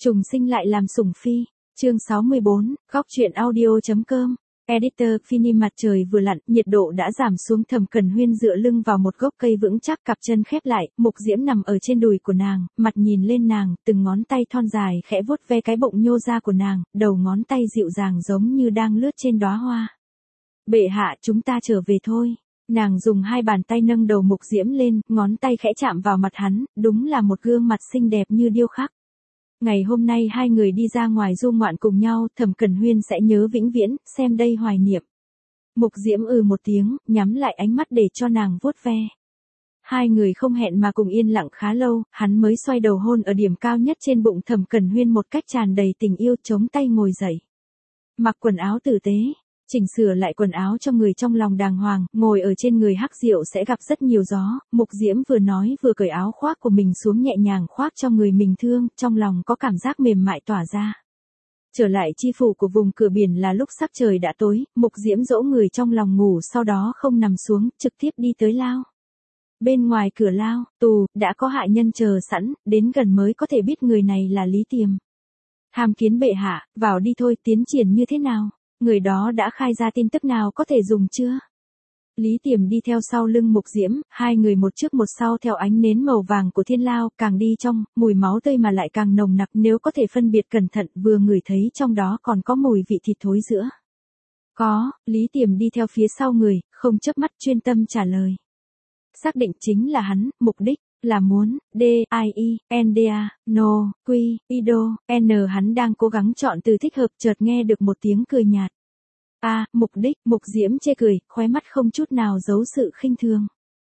Trùng sinh lại làm sủng phi. Chương 64, góc truyện audio.com. Editor, Fini. Mặt trời vừa lặn, nhiệt độ đã giảm xuống. Thẩm Cẩn Huyên dựa lưng vào một gốc cây vững chắc, cặp chân khép lại, Mục Diễm nằm ở trên đùi của nàng, mặt nhìn lên nàng, từng ngón tay thon dài khẽ vuốt ve cái bụng nhô ra của nàng, đầu ngón tay dịu dàng giống như đang lướt trên đóa hoa. Bệ hạ, chúng ta trở về thôi. Nàng dùng hai bàn tay nâng đầu Mục Diễm lên, ngón tay khẽ chạm vào mặt hắn, đúng là một gương mặt xinh đẹp như điêu khắc. Ngày hôm nay hai người đi ra ngoài du ngoạn cùng nhau, Thẩm Cẩn Huyên sẽ nhớ vĩnh viễn, xem đây hoài niệm. Mục Diễm một tiếng, nhắm lại ánh mắt để cho nàng vuốt ve. Hai người không hẹn mà cùng yên lặng khá lâu, hắn mới xoay đầu hôn ở điểm cao nhất trên bụng Thẩm Cẩn Huyên một cách tràn đầy tình yêu, chống tay ngồi dậy. Mặc quần áo tử tế, chỉnh sửa lại quần áo cho người trong lòng đàng hoàng, ngồi ở trên người hắc diệu sẽ gặp rất nhiều gió. Mục Diễm vừa nói vừa cởi áo khoác của mình xuống, nhẹ nhàng khoác cho người mình thương, trong lòng có cảm giác mềm mại tỏa ra. Trở lại chi phủ của vùng cửa biển là lúc sắc trời đã tối, Mục Diễm dỗ người trong lòng ngủ, sau đó không nằm xuống, trực tiếp đi tới lao. Bên ngoài cửa lao, tù, đã có hạ nhân chờ sẵn, đến gần mới có thể biết người này là Lý Tiềm. Tham kiến bệ hạ, vào đi thôi. Tiến triển như thế nào? Người đó đã khai ra tin tức nào có thể dùng chưa? Lý Tiềm đi theo sau lưng Mục Diễm, hai người một trước một sau theo ánh nến màu vàng của thiên lao, càng đi trong, mùi máu tươi mà lại càng nồng nặc, nếu có thể phân biệt cẩn thận, vừa ngửi thấy trong đó còn có mùi vị thịt thối giữa. Có, Lý Tiềm đi theo phía sau người, không chớp mắt, chuyên tâm trả lời. Xác định chính là hắn, mục đích là muốn, D-I-E-N-D-A, no, Q, Ido, N. Hắn đang cố gắng chọn từ thích hợp, chợt nghe được một tiếng cười nhạt. Mục đích. Mục Diễm chê cười, khóe mắt không chút nào giấu sự khinh thường.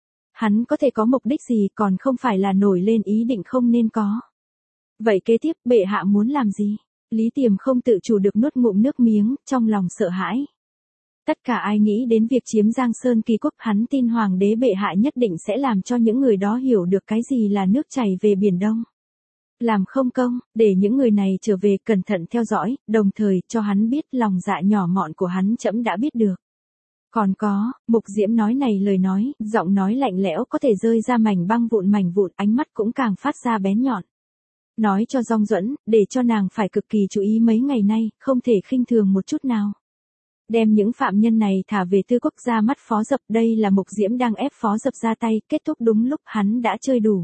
Hắn có thể có mục đích gì, còn không phải là nổi lên ý định không nên có. Vậy kế tiếp, bệ hạ muốn làm gì? Lý Tiềm không tự chủ được nuốt ngụm nước miếng, trong lòng sợ hãi. Tất cả ai nghĩ đến việc chiếm Giang Sơn Kỳ Quốc, hắn tin hoàng đế bệ hạ nhất định sẽ làm cho những người đó hiểu được cái gì là nước chảy về biển Đông. Làm không công, để những người này trở về, cẩn thận theo dõi, đồng thời cho hắn biết lòng dạ nhỏ mọn của hắn trẫm đã biết được. Còn có, Mục Diễm nói này lời nói, giọng nói lạnh lẽo có thể rơi ra mảnh vụn, ánh mắt cũng càng phát ra bén nhọn. Nói cho Dong Duẫn, để cho nàng phải cực kỳ chú ý mấy ngày nay, không thể khinh thường một chút nào. Đem những phạm nhân này thả về Tư Quốc ra mắt Phó Dập. Đây là Mục Diễm đang ép Phó Dập ra tay, kết thúc đúng lúc hắn đã chơi đủ.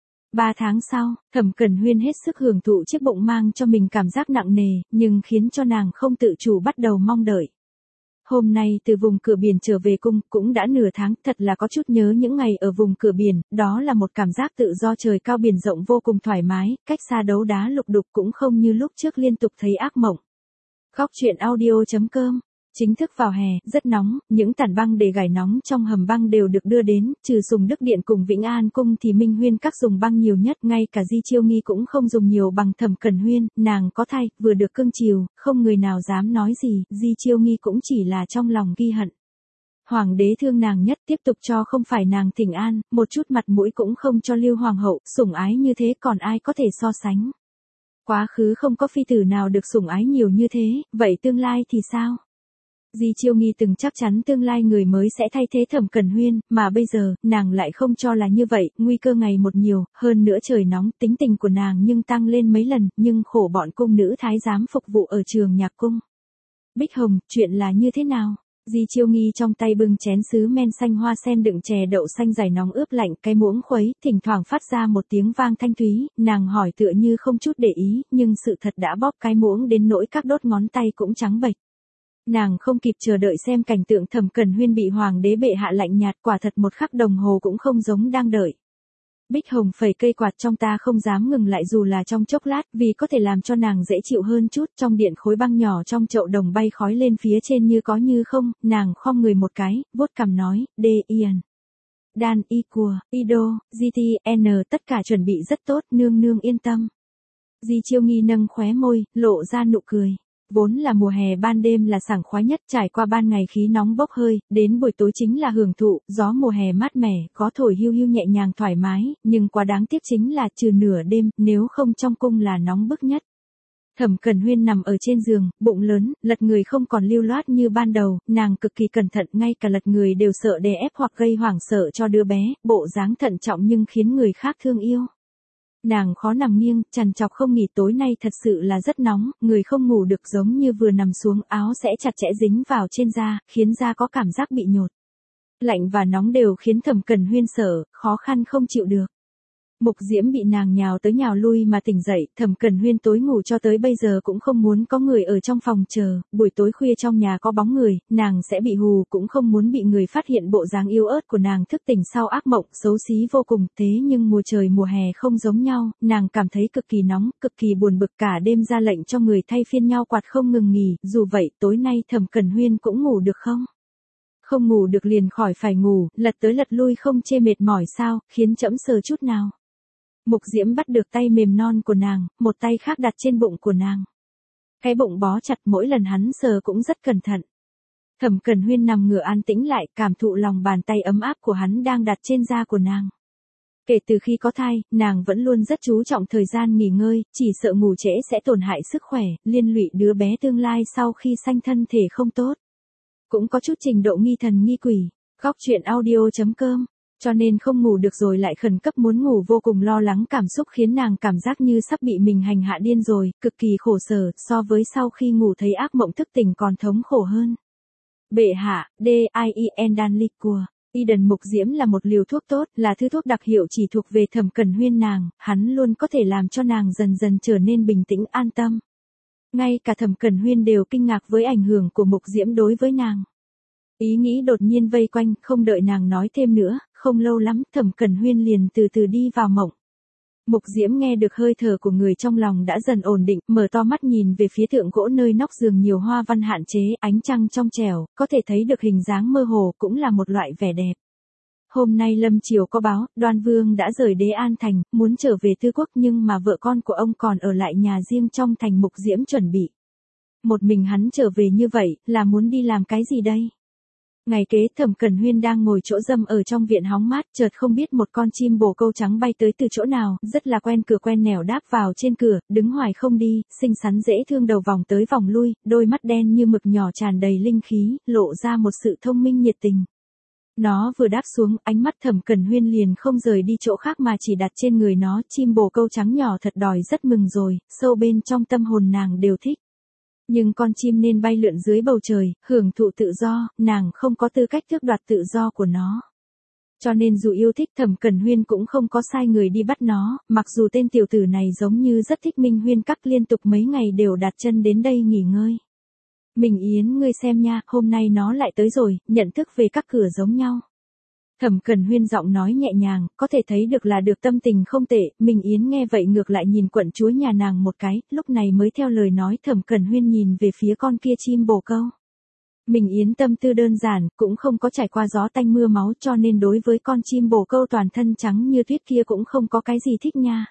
3 tháng sau, Thẩm Cẩn Huyên hết sức hưởng thụ chiếc bụng mang cho mình cảm giác nặng nề, nhưng khiến cho nàng không tự chủ bắt đầu mong đợi. Hôm nay từ vùng cửa biển trở về cung, cũng đã nửa tháng, thật là có chút nhớ những ngày ở vùng cửa biển, đó là một cảm giác tự do, trời cao biển rộng vô cùng thoải mái, cách xa đấu đá lục đục, cũng không như lúc trước liên tục thấy ác mộng. Góc truyện audio.com. Chính thức vào hè, rất nóng, những tản băng để gài nóng trong hầm băng đều được đưa đến, trừ Sùng Đức Điện cùng Vĩnh An Cung thì Minh Huyên Các dùng băng nhiều nhất, ngay cả Di Chiêu Nghi cũng không dùng nhiều bằng Thẩm Cẩn Huyên, nàng có thai, vừa được cưng chiều, không người nào dám nói gì, Di Chiêu Nghi cũng chỉ là trong lòng ghi hận. Hoàng đế thương nàng nhất, tiếp tục cho không phải nàng thỉnh an, một chút mặt mũi cũng không cho Lưu Hoàng hậu, sủng ái như thế còn ai có thể so sánh. Quá khứ không có phi tử nào được sủng ái nhiều như thế, vậy tương lai thì sao? Di Chiêu Nghi từng chắc chắn tương lai người mới sẽ thay thế Thẩm Cẩn Huyên, mà bây giờ, nàng lại không cho là như vậy, nguy cơ ngày một nhiều, hơn nữa trời nóng, tính tình của nàng nhưng tăng lên mấy lần, nhưng khổ bọn cung nữ thái giám phục vụ ở Trường Nhạc Cung. Bích Hồng, chuyện là như thế nào? Di Chiêu Nghi trong tay bưng chén sứ men xanh hoa sen đựng chè đậu xanh dày nóng ướp lạnh, cái muỗng khuấy, thỉnh thoảng phát ra một tiếng vang thanh thúy, nàng hỏi tựa như không chút để ý, nhưng sự thật đã bóp cái muỗng đến nỗi các đốt ngón tay cũng trắng bệch. Nàng không kịp chờ đợi xem cảnh tượng Thẩm Cẩn Huyên bị hoàng đế bệ hạ lạnh nhạt, quả thật một khắc đồng hồ cũng không giống đang đợi. Bích Hồng phẩy cây quạt trong, ta không dám ngừng lại dù là trong chốc lát, vì có thể làm cho nàng dễ chịu hơn chút. Trong điện khối băng nhỏ trong chậu đồng bay khói lên phía trên như có như không, nàng khom người một cái, vuốt cằm nói, Ian. Dan y cùa, Ido, GTN, tất cả chuẩn bị rất tốt, nương nương yên tâm. Di Chiêu Nghi nâng khóe môi, lộ ra nụ cười. Vốn là mùa hè ban đêm là sảng khoái nhất, trải qua ban ngày khí nóng bốc hơi, đến buổi tối chính là hưởng thụ, gió mùa hè mát mẻ, có thổi hiu hiu nhẹ nhàng thoải mái, nhưng quá đáng tiếc chính là trừ nửa đêm, nếu không trong cung là nóng bức nhất. Thẩm Cẩn Huyên nằm ở trên giường, bụng lớn, lật người không còn lưu loát như ban đầu, nàng cực kỳ cẩn thận, ngay cả lật người đều sợ đè ép hoặc gây hoảng sợ cho đứa bé, bộ dáng thận trọng nhưng khiến người khác thương yêu. Nàng khó nằm nghiêng, trằn trọc không nghỉ, tối nay thật sự là rất nóng, người không ngủ được, giống như vừa nằm xuống áo sẽ chặt chẽ dính vào trên da, khiến da có cảm giác bị nhột. Lạnh và nóng đều khiến Thẩm Cẩn Huyên sợ, khó khăn không chịu được. Mục Diễm bị nàng nhào tới nhào lui mà tỉnh dậy, Thẩm Cẩn Huyên tối ngủ cho tới bây giờ cũng không muốn có người ở trong phòng chờ, buổi tối khuya trong nhà có bóng người, nàng sẽ bị hù, cũng không muốn bị người phát hiện bộ dáng yếu ớt của nàng thức tỉnh sau ác mộng, xấu xí vô cùng. Thế nhưng mùa trời mùa hè không giống nhau, nàng cảm thấy cực kỳ nóng, cực kỳ buồn bực, cả đêm ra lệnh cho người thay phiên nhau quạt không ngừng nghỉ, dù vậy tối nay Thẩm Cẩn Huyên cũng ngủ được không? Không ngủ được liền khỏi phải ngủ, lật tới lật lui không chê mệt mỏi sao, khiến trẫm sờ chút nào. Mục Diễm bắt được tay mềm non của nàng, một tay khác đặt trên bụng của nàng. Cái bụng bó chặt, mỗi lần hắn sờ cũng rất cẩn thận. Thẩm Cẩn Huyên nằm ngửa an tĩnh lại, cảm thụ lòng bàn tay ấm áp của hắn đang đặt trên da của nàng. Kể từ khi có thai, nàng vẫn luôn rất chú trọng thời gian nghỉ ngơi, chỉ sợ ngủ trễ sẽ tổn hại sức khỏe, liên lụy đứa bé tương lai sau khi sanh thân thể không tốt. Cũng có chút trình độ nghi thần nghi quỷ. Góc truyện audio.com. Cho nên không ngủ được rồi lại khẩn cấp muốn ngủ, vô cùng lo lắng, cảm xúc khiến nàng cảm giác như sắp bị mình hành hạ điên rồi, cực kỳ khổ sở, so với sau khi ngủ thấy ác mộng thức tỉnh còn thống khổ hơn. Bệ hạ, D.I.E.N. Đan Liquor. Eden Mục Diễm là một liều thuốc tốt, là thứ thuốc đặc hiệu chỉ thuộc về Thẩm Cẩn Huyên nàng, hắn luôn có thể làm cho nàng dần dần trở nên bình tĩnh an tâm. Ngay cả Thẩm Cẩn Huyên đều kinh ngạc với ảnh hưởng của Mục Diễm đối với nàng. Ý nghĩ đột nhiên vây quanh, không đợi nàng nói thêm nữa, không lâu lắm, Thẩm Cẩn Huyên liền từ từ đi vào mộng. Mục Diễm nghe được hơi thở của người trong lòng đã dần ổn định, mở to mắt nhìn về phía tượng gỗ nơi nóc giường nhiều hoa văn hạn chế, ánh trăng trong trẻo, có thể thấy được hình dáng mơ hồ, cũng là một loại vẻ đẹp. Hôm nay lâm triều có báo, Đoan Vương đã rời Đế An Thành, muốn trở về Tư Quốc, nhưng mà vợ con của ông còn ở lại nhà riêng trong thành. Mục Diễm chuẩn bị. Một mình hắn trở về như vậy, là muốn đi làm cái gì đây? Ngày kế, Thẩm Cẩn Huyên đang ngồi chỗ râm ở trong viện hóng mát, chợt không biết một con chim bồ câu trắng bay tới từ chỗ nào, rất là quen cửa quen nẻo đáp vào trên cửa, đứng hoài không đi, xinh xắn dễ thương, đầu vòng tới vòng lui, đôi mắt đen như mực nhỏ tràn đầy linh khí, lộ ra một sự thông minh nhiệt tình. Nó vừa đáp xuống, ánh mắt Thẩm Cẩn Huyên liền không rời đi chỗ khác mà chỉ đặt trên người nó. Chim bồ câu trắng nhỏ thật đòi rất mừng rồi, sâu bên trong tâm hồn nàng đều thích. Nhưng con chim nên bay lượn dưới bầu trời, hưởng thụ tự do, nàng không có tư cách tước đoạt tự do của nó. Cho nên dù yêu thích, Thẩm Cẩn Huyên cũng không có sai người đi bắt nó, mặc dù tên tiểu tử này giống như rất thích Minh Huyên Các, liên tục mấy ngày đều đặt chân đến đây nghỉ ngơi. Mình Yến, ngươi xem nha, hôm nay nó lại tới rồi, nhận thức về các cửa giống nhau. Thẩm Cẩn Huyên giọng nói nhẹ nhàng, có thể thấy được là được tâm tình không tệ. Minh Yến nghe vậy ngược lại nhìn quận chúa nhà nàng một cái, lúc này mới theo lời nói Thẩm Cẩn Huyên nhìn về phía con kia chim bồ câu. Minh Yến tâm tư đơn giản, cũng không có trải qua gió tanh mưa máu, cho nên đối với con chim bồ câu toàn thân trắng như tuyết kia cũng không có cái gì thích nha.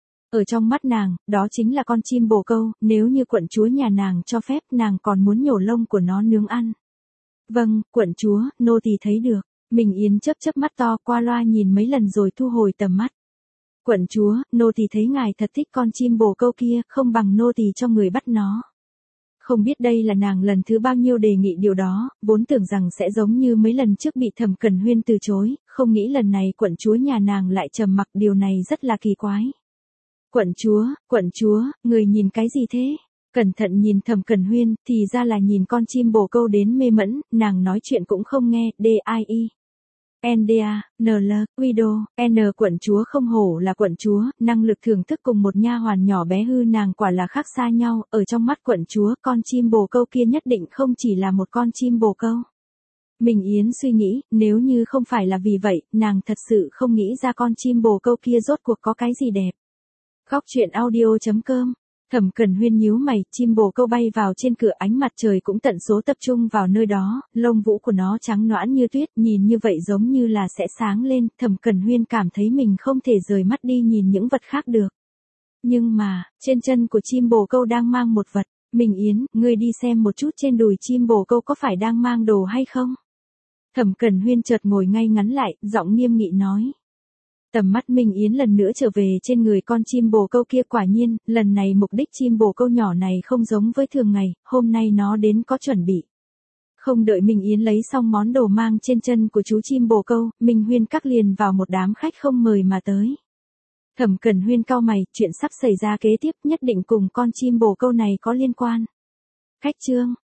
Ở trong mắt nàng, đó chính là con chim bồ câu, nếu như quận chúa nhà nàng cho phép, nàng còn muốn nhổ lông của nó nướng ăn. Vâng, quận chúa, nô tỳ thấy được. Minh Yến chớp chớp mắt to, qua loa nhìn mấy lần rồi thu hồi tầm mắt. Quận chúa, nô tỳ thấy ngài thật thích con chim bồ câu kia, không bằng nô tỳ cho người bắt nó. Không biết đây là nàng lần thứ bao nhiêu đề nghị điều đó, vốn tưởng rằng sẽ giống như mấy lần trước bị Thẩm Cẩn Huyên từ chối, không nghĩ lần này quận chúa nhà nàng lại trầm mặc, điều này rất là kỳ quái. Quận chúa, người nhìn cái gì thế? Cẩn thận nhìn Thẩm Cẩn Huyên, thì ra là nhìn con chim bồ câu đến mê mẫn, nàng nói chuyện cũng không nghe. D.I.E. N.L. Widow, N. Quận chúa không hổ là quận chúa, năng lực thưởng thức cùng một nha hoàn nhỏ bé hư nàng quả là khác xa nhau, ở trong mắt quận chúa, con chim bồ câu kia nhất định không chỉ là một con chim bồ câu. Minh Yến suy nghĩ, nếu như không phải là vì vậy, nàng thật sự không nghĩ ra con chim bồ câu kia rốt cuộc có cái gì đẹp. Góc truyện audio.com. Thẩm Cẩn Huyên nhíu mày, chim bồ câu bay vào trên cửa, ánh mặt trời cũng tận số tập trung vào nơi đó, lông vũ của nó trắng nõn như tuyết, nhìn như vậy giống như là sẽ sáng lên. Thẩm Cẩn Huyên cảm thấy mình không thể rời mắt đi nhìn những vật khác được. Nhưng mà, trên chân của chim bồ câu đang mang một vật. Minh Yến, ngươi đi xem một chút trên đùi chim bồ câu có phải đang mang đồ hay không? Thẩm Cẩn Huyên chợt ngồi ngay ngắn lại, giọng nghiêm nghị nói. Tầm mắt Minh Yến lần nữa trở về trên người con chim bồ câu kia, quả nhiên, lần này mục đích chim bồ câu nhỏ này không giống với thường ngày, hôm nay nó đến có chuẩn bị. Không đợi Minh Yến lấy xong món đồ mang trên chân của chú chim bồ câu, Minh Huyên Các liền vào một đám khách không mời mà tới. Thẩm Cẩn Huyên cau mày, chuyện sắp xảy ra kế tiếp nhất định cùng con chim bồ câu này có liên quan. Khách trương,